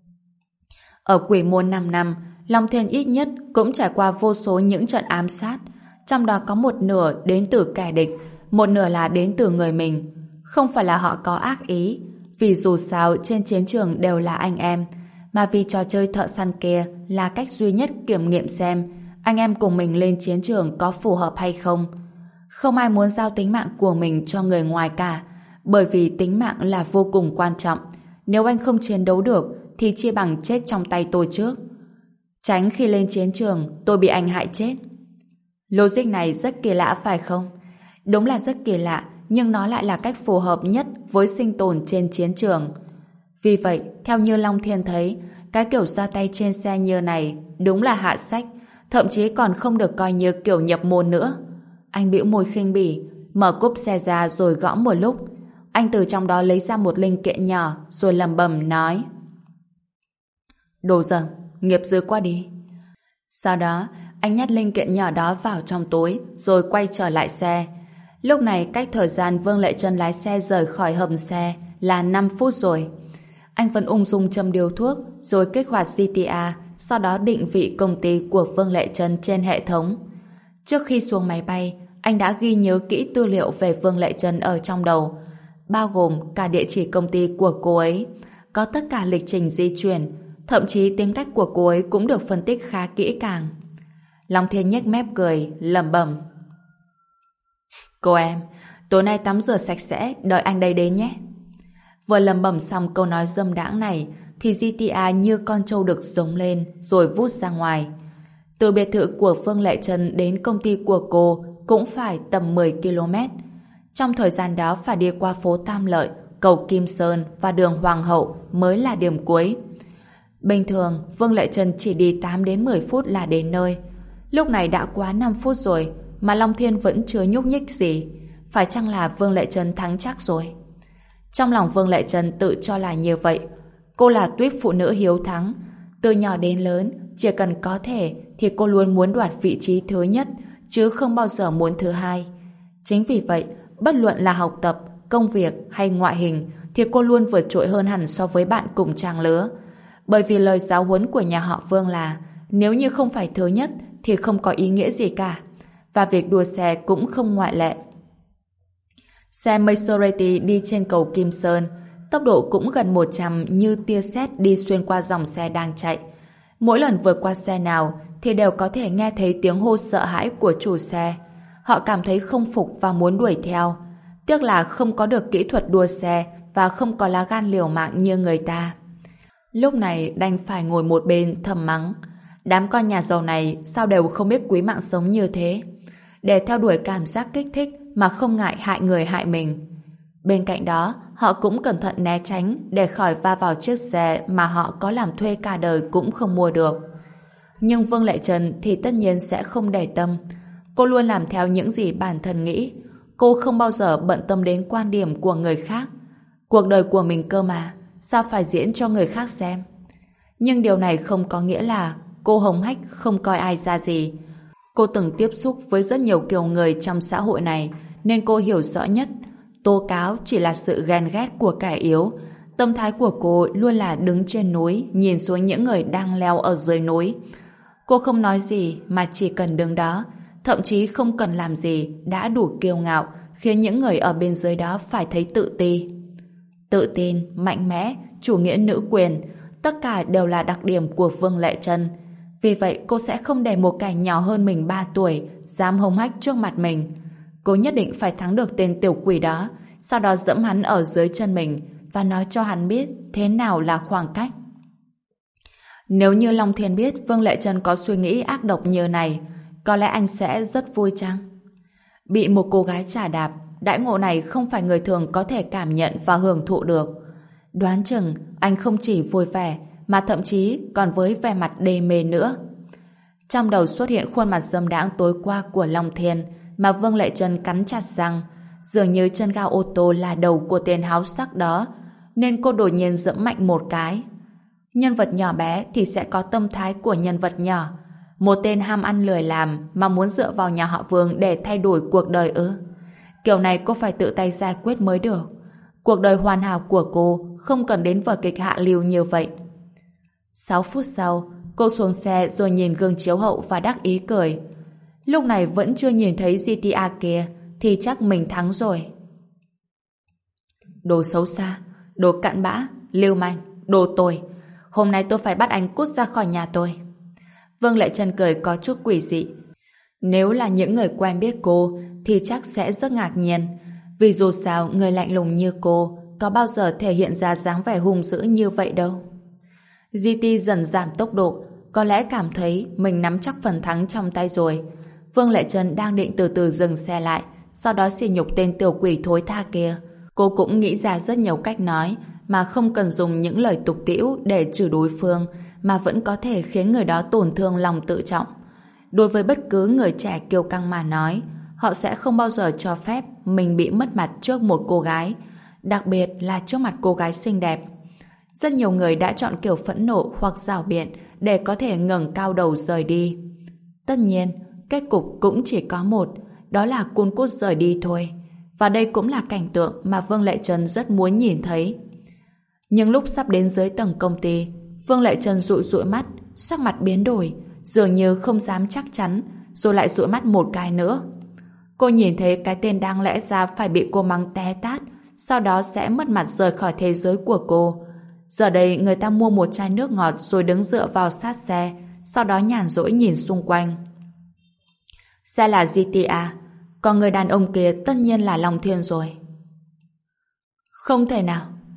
Ở Quỷ Môn năm năm, Long Thiên ít nhất cũng trải qua vô số những trận ám sát. Trong đó có một nửa đến từ kẻ địch, một nửa là đến từ người mình. Không phải là họ có ác ý, vì dù sao trên chiến trường đều là anh em, mà vì trò chơi thợ săn kia là cách duy nhất kiểm nghiệm xem anh em cùng mình lên chiến trường có phù hợp hay không. Không ai muốn giao tính mạng của mình cho người ngoài cả, bởi vì tính mạng là vô cùng quan trọng. Nếu anh không chiến đấu được thì chia bằng chết trong tay tôi trước. Tránh khi lên chiến trường tôi bị anh hại chết. Logic này rất kỳ lạ phải không? Đúng là rất kỳ lạ, nhưng nó lại là cách phù hợp nhất với sinh tồn trên chiến trường. Vì vậy, theo như Long Thiên thấy, cái kiểu ra tay trên xe như này đúng là hạ sách, thậm chí còn không được coi như kiểu nhập môn nữa. Anh bĩu môi khinh bỉ, mở cốp xe ra rồi gõ một lúc. Anh từ trong đó lấy ra một linh kiện nhỏ rồi lẩm bẩm nói. Đồ dởm, nghiệp dư qua đi. Sau đó, anh nhét linh kiện nhỏ đó vào trong túi rồi quay trở lại xe. Lúc này cách thời gian Vương Lệ Trân lái xe rời khỏi hầm xe là năm phút rồi. Anh vẫn ung dung châm điếu thuốc rồi kích hoạt giê tê a, sau đó định vị công ty của Vương Lệ Trân trên hệ thống. Trước khi xuống máy bay, anh đã ghi nhớ kỹ tư liệu về Vương Lệ Trân ở trong đầu, bao gồm cả địa chỉ công ty của cô ấy, có tất cả lịch trình di chuyển, thậm chí tính cách của cô ấy cũng được phân tích khá kỹ càng. Long Thiên nhếch mép cười, lẩm bẩm. Cô em, tối nay tắm rửa sạch sẽ, đợi anh đây đến nhé. Vừa lẩm bẩm xong câu nói dâm đãng này thì giê tê a như con trâu đực giống lên rồi vút ra ngoài. Từ biệt thự của Phương Lệ Trân đến công ty của cô cũng phải tầm mười ki lô mét. Trong thời gian đó phải đi qua phố Tam Lợi, cầu Kim Sơn và đường Hoàng Hậu mới là điểm cuối. Bình thường, Vương Lệ Trân chỉ đi tám đến mười phút là đến nơi. Lúc này đã quá năm phút rồi mà Long Thiên vẫn chưa nhúc nhích gì. Phải chăng là Vương Lệ Trân thắng chắc rồi? Trong lòng Vương Lệ Trân tự cho là như vậy. Cô là tuýp phụ nữ hiếu thắng. Từ nhỏ đến lớn, chỉ cần có thể thì cô luôn muốn đoạt vị trí thứ nhất, chứ không bao giờ muốn thứ hai. Chính vì vậy, bất luận là học tập, công việc hay ngoại hình thì cô luôn vượt trội hơn hẳn so với bạn cùng trang lứa. Bởi vì lời giáo huấn của nhà họ Vương là nếu như không phải thứ nhất thì không có ý nghĩa gì cả. Và việc đua xe cũng không ngoại lệ. Xe Maserati đi trên cầu Kim Sơn, tốc độ cũng gần một trăm như tia sét đi xuyên qua dòng xe đang chạy. Mỗi lần vượt qua xe nào thì đều có thể nghe thấy tiếng hô sợ hãi của chủ xe. Họ cảm thấy không phục và muốn đuổi theo. Tiếc là không có được kỹ thuật đua xe và không có lá gan liều mạng như người ta. Lúc này đành phải ngồi một bên thầm mắng. Đám con nhà giàu này sao đều không biết quý mạng sống như thế. Để theo đuổi cảm giác kích thích mà không ngại hại người hại mình. Bên cạnh đó, họ cũng cẩn thận né tránh để khỏi va vào chiếc xe mà họ có làm thuê cả đời cũng không mua được. Nhưng Vương Lệ Trân thì tất nhiên sẽ không để tâm. Cô luôn làm theo những gì bản thân nghĩ. Cô không bao giờ bận tâm đến quan điểm của người khác. Cuộc đời của mình cơ mà, sao phải diễn cho người khác xem? Nhưng điều này không có nghĩa là cô hống hách không coi ai ra gì. Cô từng tiếp xúc với rất nhiều kiểu người trong xã hội này nên cô hiểu rõ nhất tố cáo chỉ là sự ghen ghét của kẻ yếu. Tâm thái của cô luôn là đứng trên núi nhìn xuống những người đang leo ở dưới núi. Cô không nói gì mà chỉ cần đứng đó, thậm chí không cần làm gì đã đủ kiêu ngạo khiến những người ở bên dưới đó phải thấy tự ti. Tự tin, mạnh mẽ, chủ nghĩa nữ quyền, tất cả đều là đặc điểm của Vương Lệ Trân. Vì vậy cô sẽ không để một kẻ nhỏ hơn mình ba tuổi dám hống hách trước mặt mình. Cô nhất định phải thắng được tên tiểu quỷ đó, sau đó dẫm hắn ở dưới chân mình và nói cho hắn biết thế nào là khoảng cách. Nếu như Long Thiên biết Vương Lệ Trân có suy nghĩ ác độc như này, có lẽ anh sẽ rất vui chăng? Bị một cô gái chà đạp, đãi ngộ này không phải người thường có thể cảm nhận và hưởng thụ được. Đoán chừng anh không chỉ vui vẻ mà thậm chí còn với vẻ mặt đê mê nữa. Trong đầu xuất hiện khuôn mặt dâm đãng tối qua của Long Thiên mà Vương Lệ Trân cắn chặt răng, dường như chân ga ô tô là đầu của tên háo sắc đó, nên cô đột nhiên giẫm mạnh một cái. Nhân vật nhỏ bé thì sẽ có tâm thái của nhân vật nhỏ. Một tên ham ăn lười làm mà muốn dựa vào nhà họ Vương để thay đổi cuộc đời ư? Kiểu này cô phải tự tay giải quyết mới được. Cuộc đời hoàn hảo của cô không cần đến vở kịch hạ lưu như vậy. Sáu phút sau, cô xuống xe rồi nhìn gương chiếu hậu và đắc ý cười. Lúc này vẫn chưa nhìn thấy giê tê a kia thì chắc mình thắng rồi. Đồ xấu xa, đồ cặn bã, lưu manh, đồ tồi. Hôm nay tôi phải bắt anh cút ra khỏi nhà tôi. Vương Lệ Trân cười có chút quỷ dị. Nếu là những người quen biết cô thì chắc sẽ rất ngạc nhiên. Vì dù sao người lạnh lùng như cô có bao giờ thể hiện ra dáng vẻ hung dữ như vậy đâu. giê tê dần giảm tốc độ, có lẽ cảm thấy mình nắm chắc phần thắng trong tay rồi. Vương Lệ Trân đang định từ từ dừng xe lại, sau đó sỉ nhục tên tiểu quỷ thối tha kia. Cô cũng nghĩ ra rất nhiều cách nói mà không cần dùng những lời tục tĩu để chửi đối phương mà vẫn có thể khiến người đó tổn thương lòng tự trọng. Đối với bất cứ người trẻ kiêu căng mà nói, họ sẽ không bao giờ cho phép mình bị mất mặt trước một cô gái, đặc biệt là trước mặt cô gái xinh đẹp. Rất nhiều người đã chọn kiểu phẫn nộ hoặc giảo biện để có thể ngẩng cao đầu rời đi. Tất nhiên, kết cục cũng chỉ có một, đó là cun cút rời đi thôi. Và đây cũng là cảnh tượng mà Vương Lệ Trân rất muốn nhìn thấy. Nhưng lúc sắp đến dưới tầng công ty, Vương Lệ Trân dụi dụi mắt, sắc mặt biến đổi, dường như không dám chắc chắn, rồi lại dụi mắt một cái nữa. Cô nhìn thấy cái tên đáng lẽ ra phải bị cô mắng té tát, sau đó sẽ mất mặt rời khỏi thế giới của cô. Giờ đây người ta mua một chai nước ngọt rồi đứng dựa vào sát xe, sau đó nhàn rỗi nhìn xung quanh. Xe là giê tê a, còn người đàn ông kia tất nhiên là Long Thiên rồi. Không thể nào.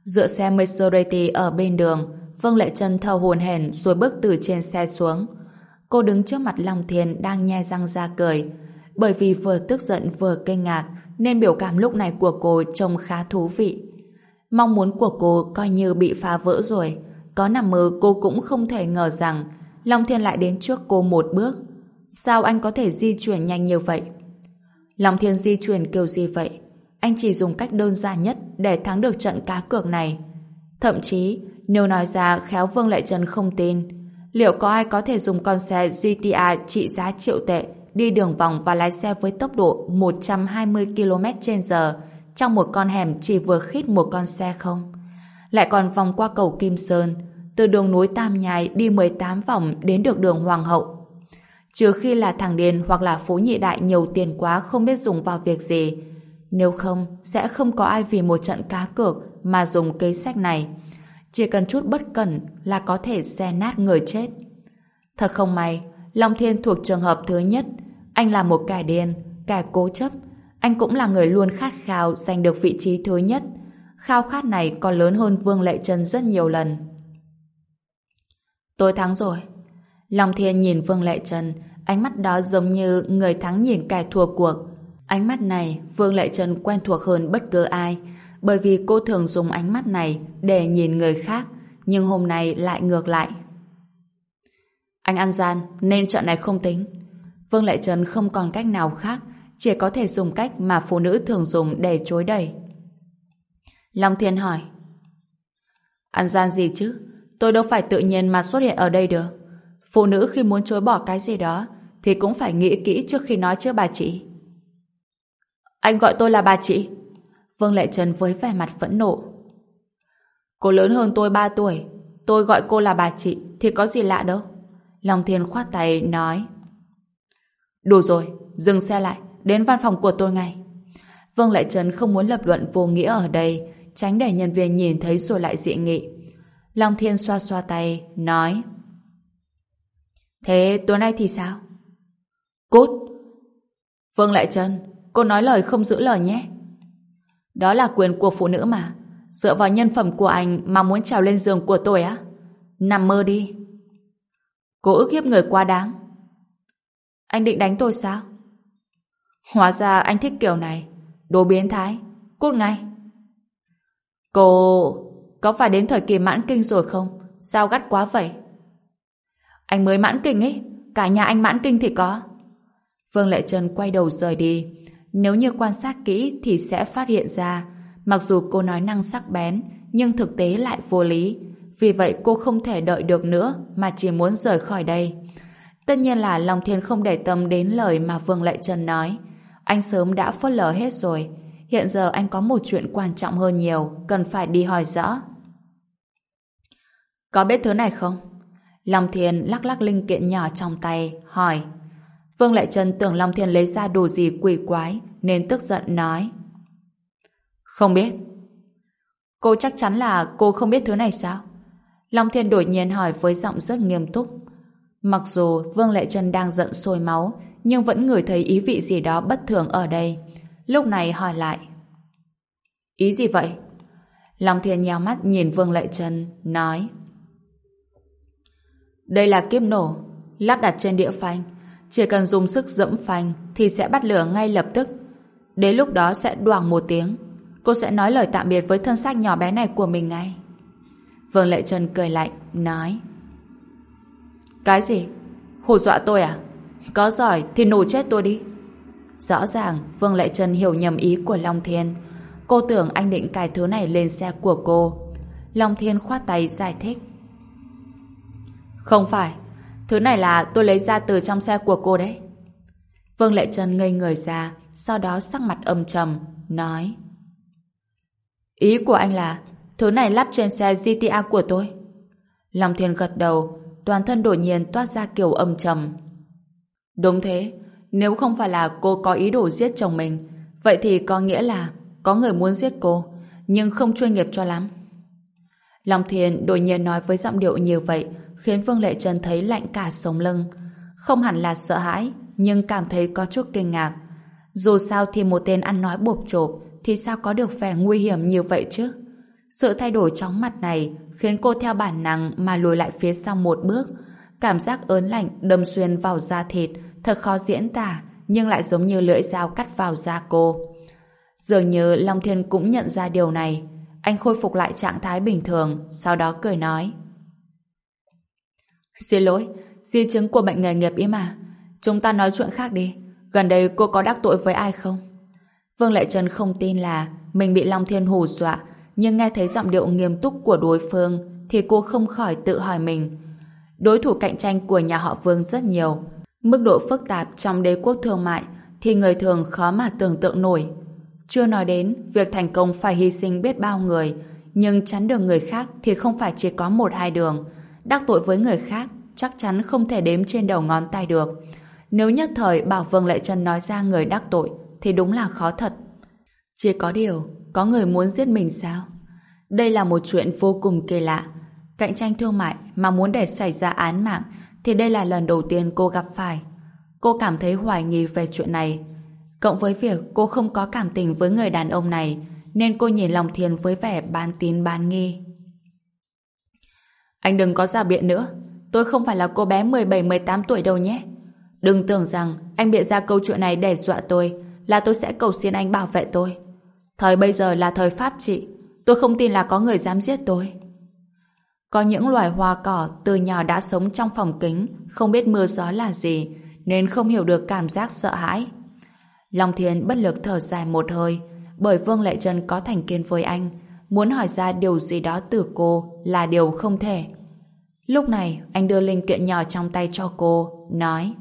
Dựa xe Maserati ở bên đường, Vương Lệ Trân thở hổn hển rồi bước từ trên xe xuống. Cô đứng trước mặt Long Thiên đang nhe răng ra cười. Bởi vì vừa tức giận vừa kinh ngạc nên biểu cảm lúc này của cô trông khá thú vị. Mong muốn của cô coi như bị phá vỡ rồi. Có nằm mơ cô cũng không thể ngờ rằng Long Thiên lại đến trước cô một bước. Sao anh có thể di chuyển nhanh như vậy? Long Thiên di chuyển kiểu gì vậy? Anh chỉ dùng cách đơn giản nhất để thắng được trận cá cược này. Thậm chí, nếu nói ra khéo Vương Lệ Trân không tin. Liệu có ai có thể dùng con xe giê tê a trị giá triệu tệ đi đường vòng và lái xe với tốc độ một trăm hai mươi ki lô mét trên giờ trong một con hẻm chỉ vừa khít một con xe không? Lại còn vòng qua cầu Kim Sơn, từ đường núi Tam Nhai đi mười tám vòng đến được đường Hoàng hậu. Trừ khi là thằng điên hoặc là phú nhị đại nhiều tiền quá không biết dùng vào việc gì. Nếu không, sẽ không có ai vì một trận cá cược mà dùng kế sách này. Chỉ cần chút bất cẩn là có thể xé nát người chết. Thật không may, Long Thiên thuộc trường hợp thứ nhất. Anh là một kẻ điên, kẻ cố chấp. Anh cũng là người luôn khát khao giành được vị trí thứ nhất. Khao khát này còn lớn hơn Vương Lệ Trân rất nhiều lần. Tôi thắng rồi. Long Thiên nhìn Vương Lệ Trân, ánh mắt đó giống như người thắng nhìn kẻ thua cuộc. Ánh mắt này Vương Lệ Trân quen thuộc hơn bất cứ ai, bởi vì cô thường dùng ánh mắt này để nhìn người khác, nhưng hôm nay lại ngược lại. Anh ăn gian nên trận này không tính. Vương Lệ Trân không còn cách nào khác, chỉ có thể dùng cách mà phụ nữ thường dùng để chối đẩy. Long Thiên hỏi: Ăn gian gì chứ? Tôi đâu phải tự nhiên mà xuất hiện ở đây được. Phụ nữ khi muốn chối bỏ cái gì đó thì cũng phải nghĩ kỹ trước khi nói chứ bà chị. Anh gọi tôi là bà chị? Vương Lệ Trân với vẻ mặt phẫn nộ. Cô lớn hơn tôi ba tuổi, tôi gọi cô là bà chị thì có gì lạ đâu. Long Thiên khoát tay nói: Đủ rồi, dừng xe lại, đến văn phòng của tôi ngay. Vương Lệ Trân không muốn lập luận vô nghĩa ở đây, tránh để nhân viên nhìn thấy rồi lại dị nghị. Long Thiên xoa xoa tay, nói: Thế tối nay thì sao? Cút! Vương Lệ Trân, cô nói lời không giữ lời nhé. Đó là quyền của phụ nữ mà. Dựa vào nhân phẩm của anh mà muốn trèo lên giường của tôi á? Nằm mơ đi. Cô ức hiếp người quá đáng. Anh định đánh tôi sao? Hóa ra anh thích kiểu này. Đồ biến thái. Cút ngay. Cô... có phải đến thời kỳ mãn kinh rồi không? Sao gắt quá vậy? Anh mới mãn kinh ấy. Cả nhà anh mãn kinh thì có. Vương Lệ Trân quay đầu rời đi. Nếu như quan sát kỹ thì sẽ phát hiện ra mặc dù cô nói năng sắc bén nhưng thực tế lại vô lý. Vì vậy cô không thể đợi được nữa mà chỉ muốn rời khỏi đây. Tất nhiên là Long Thiên không để tâm đến lời mà Vương Lệ Trân nói. Anh sớm đã phớt lờ hết rồi. Hiện giờ anh có một chuyện quan trọng hơn nhiều, cần phải đi hỏi rõ. Có biết thứ này không? Long Thiên lắc lắc linh kiện nhỏ trong tay, hỏi. Vương Lệ Trân tưởng Long Thiên lấy ra đồ gì quỷ quái, nên tức giận nói. Không biết. Cô chắc chắn là cô không biết thứ này sao? Long Thiên đột nhiên hỏi với giọng rất nghiêm túc. Mặc dù Vương Lệ Trân đang giận sôi máu, nhưng vẫn ngửi thấy ý vị gì đó bất thường ở đây. Lúc này hỏi lại. Ý gì vậy? Long Thiên nheo mắt nhìn Vương Lệ Trân, nói. Đây là kiếp nổ, lắp đặt trên đĩa phanh. Chỉ cần dùng sức giẫm phanh thì sẽ bắt lửa ngay lập tức. Đến lúc đó sẽ đoàng một tiếng. Cô sẽ nói lời tạm biệt với thân xác nhỏ bé này của mình ngay. Vương Lệ Trân cười lạnh, nói. Cái gì? Hù dọa tôi à? Có giỏi thì nổ chết tôi đi. Rõ ràng Vương Lệ Trân hiểu nhầm ý của Long Thiên. Cô tưởng anh định cài thứ này lên xe của cô. Long Thiên khoát tay giải thích. Không phải. Thứ này là tôi lấy ra từ trong xe của cô đấy. Vương Lệ Trân ngây người ra, sau đó sắc mặt âm trầm, nói. Ý của anh là thứ này lắp trên xe giê tê a của tôi. Long Thiên gật đầu, toàn thân đột nhiên toát ra kiểu âm trầm. Đúng thế, nếu không phải là cô có ý đồ giết chồng mình, vậy thì có nghĩa là có người muốn giết cô, nhưng không chuyên nghiệp cho lắm. Long Thiên đột nhiên nói với giọng điệu như vậy, khiến Vương Lệ Trân thấy lạnh cả sống lưng. Không hẳn là sợ hãi, nhưng cảm thấy có chút kinh ngạc. Dù sao thì một tên ăn nói bộp chộp thì sao có được vẻ nguy hiểm như vậy chứ? Sự thay đổi chóng mặt này khiến cô theo bản năng mà lùi lại phía sau một bước. Cảm giác ớn lạnh đâm xuyên vào da thịt, thật khó diễn tả, nhưng lại giống như lưỡi dao cắt vào da cô. Dường như Long Thiên cũng nhận ra điều này. Anh khôi phục lại trạng thái bình thường, sau đó cười nói. Xin lỗi, di chứng của bệnh nghề nghiệp ý mà. Chúng ta nói chuyện khác đi. Gần đây cô có đắc tội với ai không? Vương Lệ Trân không tin là mình bị Long Thiên hù dọa, nhưng nghe thấy giọng điệu nghiêm túc của đối phương thì cô không khỏi tự hỏi mình. Đối thủ cạnh tranh của nhà họ Vương rất nhiều. Mức độ phức tạp trong đế quốc thương mại thì người thường khó mà tưởng tượng nổi. Chưa nói đến việc thành công phải hy sinh biết bao người, nhưng chắn đường người khác thì không phải chỉ có một hai đường. Đắc tội với người khác chắc chắn không thể đếm trên đầu ngón tay được. Nếu nhất thời bảo Vương Lệ Trân nói ra người đắc tội thì đúng là khó thật. Chỉ có điều, có người muốn giết mình sao? Đây là một chuyện vô cùng kỳ lạ. Cạnh tranh thương mại mà muốn để xảy ra án mạng thì đây là lần đầu tiên cô gặp phải. Cô cảm thấy hoài nghi về chuyện này. Cộng với việc cô không có cảm tình với người đàn ông này, nên cô nhìn Long Thiên với vẻ bán tín bán nghi. Anh đừng có rào biện nữa. Tôi không phải là cô bé mười bảy mười tám tuổi đâu nhé. Đừng tưởng rằng anh bịa ra câu chuyện này để dọa tôi là tôi sẽ cầu xin anh bảo vệ tôi. Thời bây giờ là thời pháp trị. Tôi không tin là có người dám giết tôi. Có những loài hoa cỏ từ nhỏ đã sống trong phòng kính, không biết mưa gió là gì, nên không hiểu được cảm giác sợ hãi. Long Thiên bất lực thở dài một hơi, bởi Vương Lệ Trân có thành kiến với anh, muốn hỏi ra điều gì đó từ cô là điều không thể. Lúc này, anh đưa linh kiện nhỏ trong tay cho cô, nói: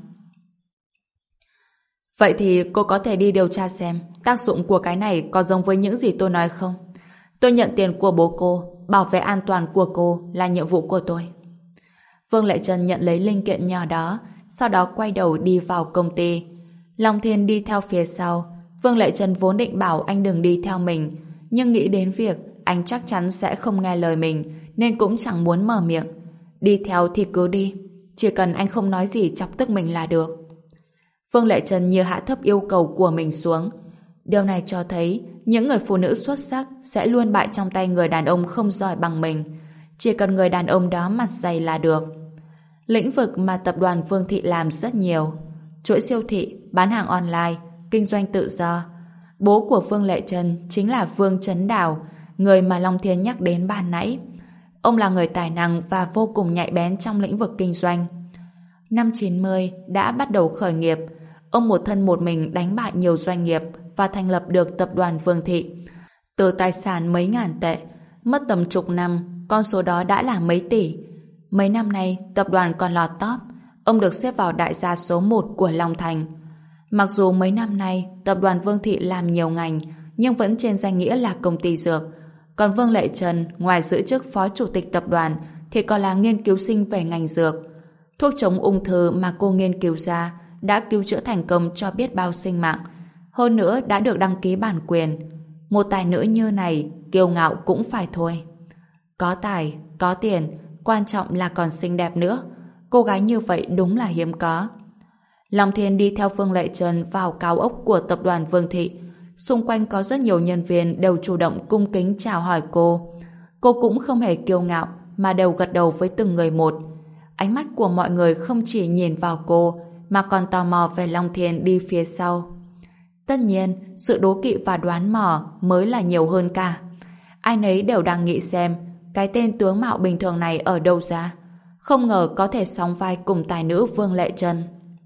Vậy thì cô có thể đi điều tra xem tác dụng của cái này có giống với những gì tôi nói không? Tôi nhận tiền của bố cô, bảo vệ an toàn của cô là nhiệm vụ của tôi. Vương Lệ Trân nhận lấy linh kiện nhỏ đó, sau đó quay đầu đi vào công ty. Long Thiên đi theo phía sau. Vương Lệ Trân vốn định bảo anh đừng đi theo mình, nhưng nghĩ đến việc anh chắc chắn sẽ không nghe lời mình, nên cũng chẳng muốn mở miệng. Đi theo thì cứ đi, chỉ cần anh không nói gì chọc tức mình là được. Vương Lệ Trân như hạ thấp yêu cầu của mình xuống. Điều này cho thấy những người phụ nữ xuất sắc sẽ luôn bại trong tay người đàn ông không giỏi bằng mình. Chỉ cần người đàn ông đó mặt dày là được. Lĩnh vực mà tập đoàn Vương Thị làm rất nhiều: chuỗi siêu thị, bán hàng online, kinh doanh tự do. Bố của Vương Lệ Trân chính là Vương Trấn Đào, người mà Long Thiên nhắc đến ban nãy. Ông là người tài năng và vô cùng nhạy bén trong lĩnh vực kinh doanh. Năm chín mươi đã bắt đầu khởi nghiệp. Ông một thân một mình đánh bại nhiều doanh nghiệp và thành lập được tập đoàn Vương Thị. Từ tài sản mấy ngàn tệ, mất tầm chục năm, con số đó đã là mấy tỷ. Mấy năm nay, tập đoàn còn lọt top. Ông được xếp vào đại gia số một của Long Thành. Mặc dù mấy năm nay, tập đoàn Vương Thị làm nhiều ngành, nhưng vẫn trên danh nghĩa là công ty dược. Còn Vương Lệ Trân, ngoài giữ chức phó chủ tịch tập đoàn, thì còn là nghiên cứu sinh về ngành dược. Thuốc chống ung thư mà cô nghiên cứu ra đã cứu chữa thành công cho biết bao sinh mạng. Hơn nữa đã được đăng ký bản quyền. Một tài nữ như này, kiêu ngạo cũng phải thôi. Có tài, có tiền, quan trọng là còn xinh đẹp nữa. Cô gái như vậy đúng là hiếm có. Long Thiên đi theo Vương Lệ Trân vào cao ốc của tập đoàn Vương Thị. Xung quanh có rất nhiều nhân viên đều chủ động cung kính chào hỏi cô. Cô cũng không hề kiêu ngạo mà đều gật đầu với từng người một. Ánh mắt của mọi người không chỉ nhìn vào cô mà còn tò mò về Long Thiên đi phía sau. Tất nhiên, sự đố kỵ và đoán mò mới là nhiều hơn cả. Ai nấy đều đang nghĩ xem cái tên tướng mạo bình thường này ở đâu ra. Không ngờ có thể sóng vai cùng tài nữ Vương Lệ Trân.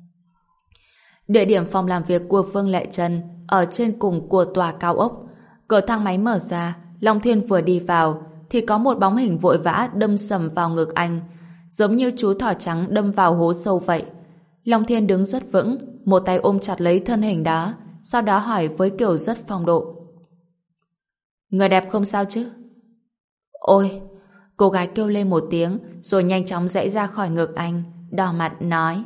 Địa điểm phòng làm việc của Vương Lệ Trân ở trên cùng của tòa cao ốc. Cửa thang máy mở ra, Long Thiên vừa đi vào thì có một bóng hình vội vã đâm sầm vào ngực anh, giống như chú thỏ trắng đâm vào hố sâu vậy. Long Thiên đứng rất vững, một tay ôm chặt lấy thân hình đó, sau đó hỏi với kiểu rất phong độ: Người đẹp không sao chứ? Ôi! Cô gái kêu lên một tiếng rồi nhanh chóng giãy ra khỏi ngực anh, đỏ mặt nói: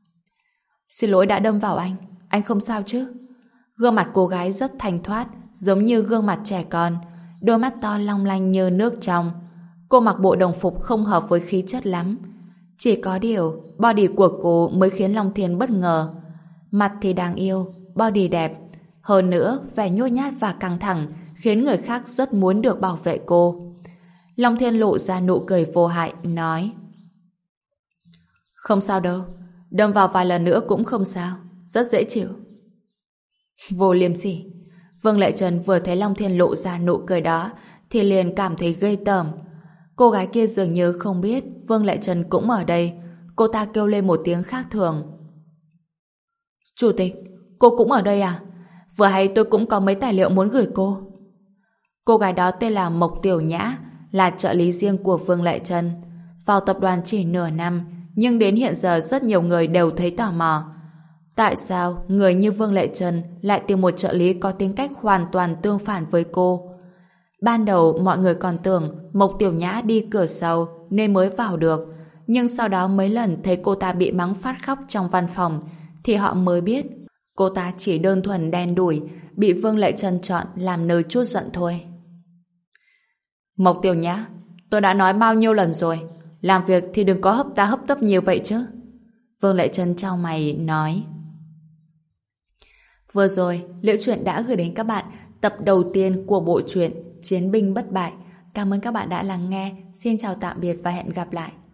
Xin lỗi đã đâm vào anh, anh không sao chứ? Gương mặt cô gái rất thanh thoát, giống như gương mặt trẻ con, đôi mắt to long lanh như nước trong. Cô mặc bộ đồng phục không hợp với khí chất lắm. Chỉ có điều, body của cô mới khiến Long Thiên bất ngờ. Mặt thì đáng yêu, body đẹp. Hơn nữa, vẻ nhút nhát và căng thẳng khiến người khác rất muốn được bảo vệ cô. Long Thiên lộ ra nụ cười vô hại, nói: Không sao đâu, đâm vào vài lần nữa cũng không sao, rất dễ chịu. Vô liêm sỉ. Vương Lệ Trần vừa thấy Long Thiên lộ ra nụ cười đó thì liền cảm thấy ghê tởm. Cô gái kia dường như không biết Vương Lệ Trần cũng ở đây. Cô ta kêu lên một tiếng khác thường. Chủ tịch, cô cũng ở đây à? Vừa hay tôi cũng có mấy tài liệu muốn gửi cô. Cô gái đó tên là Mộc Tiểu Nhã, là trợ lý riêng của Vương Lệ Trần. Vào tập đoàn chỉ nửa năm, nhưng đến hiện giờ rất nhiều người đều thấy tò mò. Tại sao người như Vương Lệ Trần lại tìm một trợ lý có tính cách hoàn toàn tương phản với cô? Ban đầu mọi người còn tưởng Mộc Tiểu Nhã đi cửa sau nên mới vào được, nhưng sau đó mấy lần thấy cô ta bị mắng phát khóc trong văn phòng thì họ mới biết cô ta chỉ đơn thuần đen đủi, bị Vương Lệ Trần chọn làm nơi trút giận thôi. Mộc Tiểu Nhã, tôi đã nói bao nhiêu lần rồi, làm việc thì đừng có hấp tá hấp tấp nhiều vậy chứ. Vương Lệ Trần chau mày nói. Vừa rồi, Liễu Chuyện đã gửi đến các bạn tập đầu tiên của bộ truyện Chiến binh bất bại. Cảm ơn các bạn đã lắng nghe. Xin chào tạm biệt và hẹn gặp lại.